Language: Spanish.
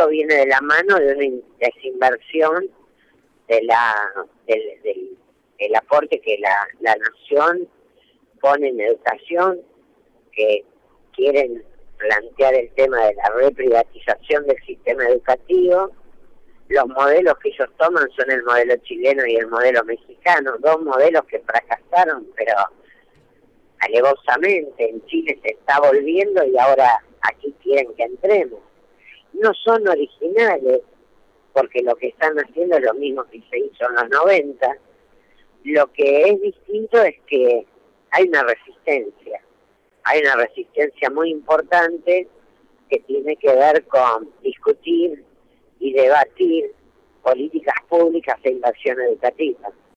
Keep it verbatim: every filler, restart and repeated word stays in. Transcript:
esto viene de la mano de una desinversión de la, del, del el aporte que la, la nación pone en educación, que quieren plantear el tema de la reprivatización del sistema educativo. Los modelos que ellos toman son el modelo chileno y el modelo mexicano, dos modelos que fracasaron, pero alevosamente en Chile se está volviendo y ahora aquí quieren que entremos. No son originales, porque lo que están haciendo es lo mismo que se hizo en los noventa. Lo que es distinto es que hay una resistencia, hay una resistencia muy importante que tiene que ver con discutir y debatir políticas públicas e inversión educativa.